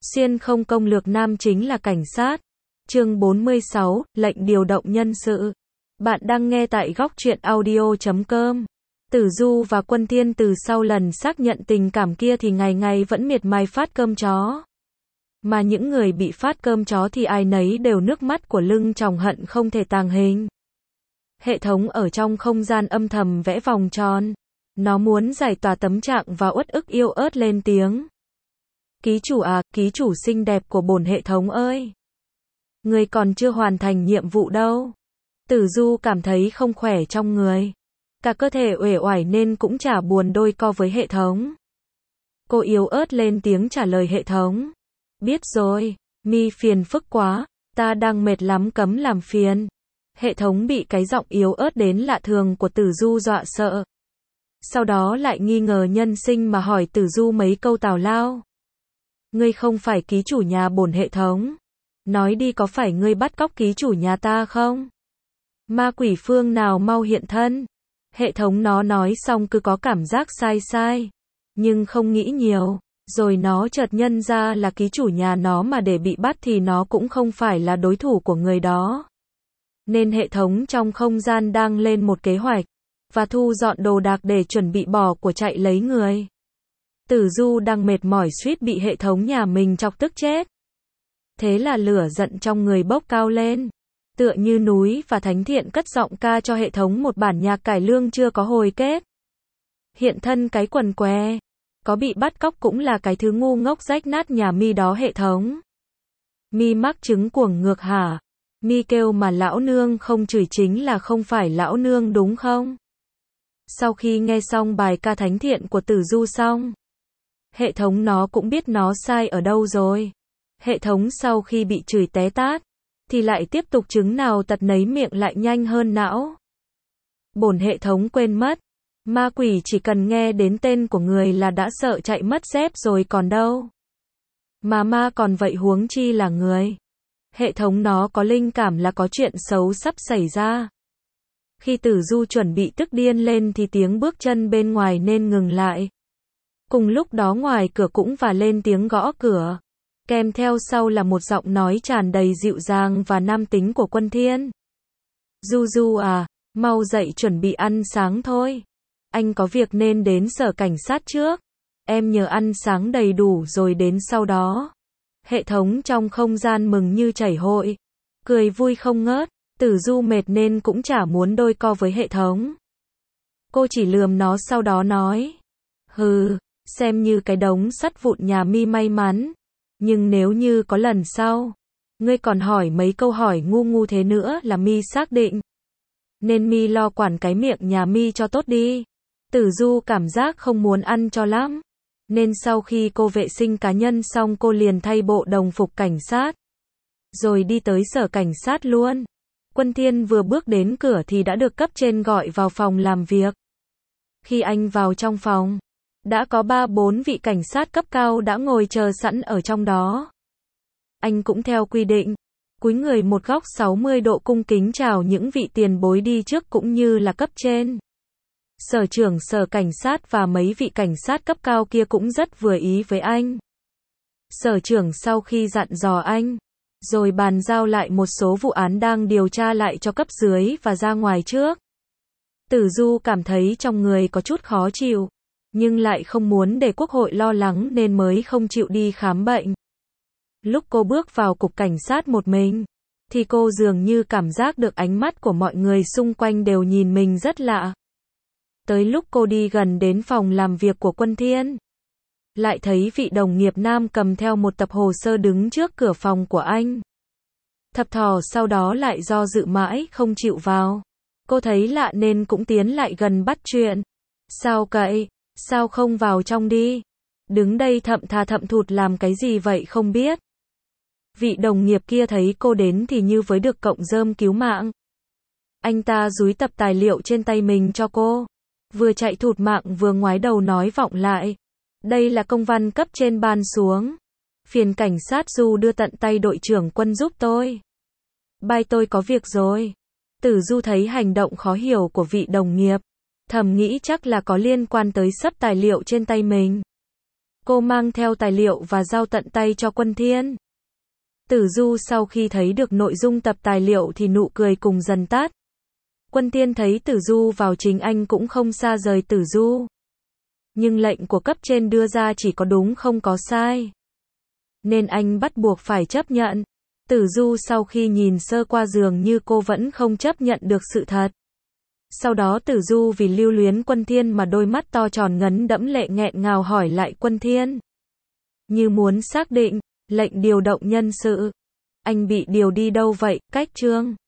Xuyên không công lược nam chính là cảnh sát. Chương 46, lệnh điều động nhân sự. Bạn đang nghe tại góc truyện audio.com. Tử Du và Quân Thiên từ sau lần xác nhận tình cảm kia thì ngày ngày vẫn miệt mài phát cơm chó. Mà những người bị phát cơm chó thì ai nấy đều nước mắt của lưng tròng hận không thể tàng hình. Hệ thống ở trong không gian âm thầm vẽ vòng tròn. Nó muốn giải tỏa tâm trạng và uất ức yếu ớt lên tiếng. Ký chủ à, ký chủ xinh đẹp của bổn hệ thống ơi. Người còn chưa hoàn thành nhiệm vụ đâu. Tử Du cảm thấy không khỏe trong người. Cả cơ thể uể oải nên cũng chả buồn đôi co với hệ thống. Cô yếu ớt lên tiếng trả lời hệ thống. Biết rồi, mi phiền phức quá, ta đang mệt lắm cấm làm phiền. Hệ thống bị cái giọng yếu ớt đến lạ thường của Tử Du dọa sợ. Sau đó lại nghi ngờ nhân sinh mà hỏi Tử Du mấy câu tào lao. Ngươi không phải ký chủ nhà bổn hệ thống. Nói đi có phải ngươi bắt cóc ký chủ nhà ta không? Ma quỷ phương nào mau hiện thân. Hệ thống nó nói xong cứ có cảm giác sai sai. Nhưng không nghĩ nhiều. Rồi nó chợt nhân ra là ký chủ nhà nó mà để bị bắt thì nó cũng không phải là đối thủ của người đó. Nên hệ thống trong không gian đang lên một kế hoạch. Và thu dọn đồ đạc để chuẩn bị bỏ của chạy lấy người. Tử Du đang mệt mỏi suýt bị hệ thống nhà mình chọc tức chết. Thế là lửa giận trong người bốc cao lên. Tựa như núi và thánh thiện cất giọng ca cho hệ thống một bản nhạc cải lương chưa có hồi kết. Hiện thân cái quần què. Có bị bắt cóc cũng là cái thứ ngu ngốc rách nát nhà mi đó hệ thống. Mi mắc chứng cuồng ngược hả? Mi kêu mà lão nương không chửi chính là không phải lão nương đúng không? Sau khi nghe xong bài ca thánh thiện của Tử Du xong, hệ thống nó cũng biết nó sai ở đâu rồi. Hệ thống sau khi bị chửi té tát, thì lại tiếp tục chứng nào tật nấy miệng lại nhanh hơn não. Bổn hệ thống quên mất, ma quỷ chỉ cần nghe đến tên của người là đã sợ chạy mất dép rồi còn đâu. Mà ma còn vậy huống chi là người. Hệ thống nó có linh cảm là có chuyện xấu sắp xảy ra. Khi Tử Du chuẩn bị tức điên lên thì tiếng bước chân bên ngoài nên ngừng lại. Cùng lúc đó ngoài cửa cũng vang lên tiếng gõ cửa. Kèm theo sau là một giọng nói tràn đầy dịu dàng và nam tính của Quân Thiên. Du Du à, mau dậy chuẩn bị ăn sáng thôi. Anh có việc nên đến sở cảnh sát trước. Em nhờ ăn sáng đầy đủ rồi đến sau đó. Hệ thống trong không gian mừng như chảy hội. Cười vui không ngớt. Tử Du mệt nên cũng chả muốn đôi co với hệ thống. Cô chỉ lườm nó sau đó nói. Hừ, xem như cái đống sắt vụn nhà mi may mắn. Nhưng nếu như có lần sau, ngươi còn hỏi mấy câu hỏi ngu ngu thế nữa là mi xác định. Nên mi lo quản cái miệng nhà mi cho tốt đi. Tử Du cảm giác không muốn ăn cho lắm. Nên sau khi cô vệ sinh cá nhân xong cô liền thay bộ đồng phục cảnh sát. Rồi đi tới sở cảnh sát luôn. Quân Thiên vừa bước đến cửa thì đã được cấp trên gọi vào phòng làm việc. Khi anh vào trong phòng, đã có 3-4 vị cảnh sát cấp cao đã ngồi chờ sẵn ở trong đó. Anh cũng theo quy định, cúi người một góc 60 độ cung kính chào những vị tiền bối đi trước cũng như là cấp trên. Sở trưởng sở cảnh sát và mấy vị cảnh sát cấp cao kia cũng rất vừa ý với anh. Sở trưởng sau khi dặn dò anh, rồi bàn giao lại một số vụ án đang điều tra lại cho cấp dưới và ra ngoài trước. Tử Du cảm thấy trong người có chút khó chịu, nhưng lại không muốn để quốc hội lo lắng nên mới không chịu đi khám bệnh. Lúc cô bước vào cục cảnh sát một mình, thì cô dường như cảm giác được ánh mắt của mọi người xung quanh đều nhìn mình rất lạ. Tới lúc cô đi gần đến phòng làm việc của Quân Thiên, lại thấy vị đồng nghiệp nam cầm theo một tập hồ sơ đứng trước cửa phòng của anh. Thập thò sau đó lại do dự mãi không chịu vào. Cô thấy lạ nên cũng tiến lại gần bắt chuyện. Sao cậy? Sao không vào trong đi? Đứng đây thậm thà thậm thụt làm cái gì vậy không biết. Vị đồng nghiệp kia thấy cô đến thì như với được cọng rơm cứu mạng. Anh ta dúi tập tài liệu trên tay mình cho cô. Vừa chạy thụt mạng vừa ngoái đầu nói vọng lại. Đây là công văn cấp trên ban xuống. Phiền cảnh sát Du đưa tận tay đội trưởng Quân giúp tôi. Bye tôi có việc rồi. Tử Du thấy hành động khó hiểu của vị đồng nghiệp. Thầm nghĩ chắc là có liên quan tới sấp tài liệu trên tay mình. Cô mang theo tài liệu và giao tận tay cho Quân Thiên. Tử Du sau khi thấy được nội dung tập tài liệu thì nụ cười cùng dần tắt. Quân Thiên thấy Tử Du vào chính anh cũng không xa rời Tử Du. Nhưng lệnh của cấp trên đưa ra chỉ có đúng không có sai. Nên anh bắt buộc phải chấp nhận. Tử Du sau khi nhìn sơ qua dường như cô vẫn không chấp nhận được sự thật. Sau đó Tử Du vì lưu luyến Quân Thiên mà đôi mắt to tròn ngấn đẫm lệ nghẹn ngào hỏi lại Quân Thiên. Như muốn xác định, lệnh điều động nhân sự. Anh bị điều đi đâu vậy, Cách Trương?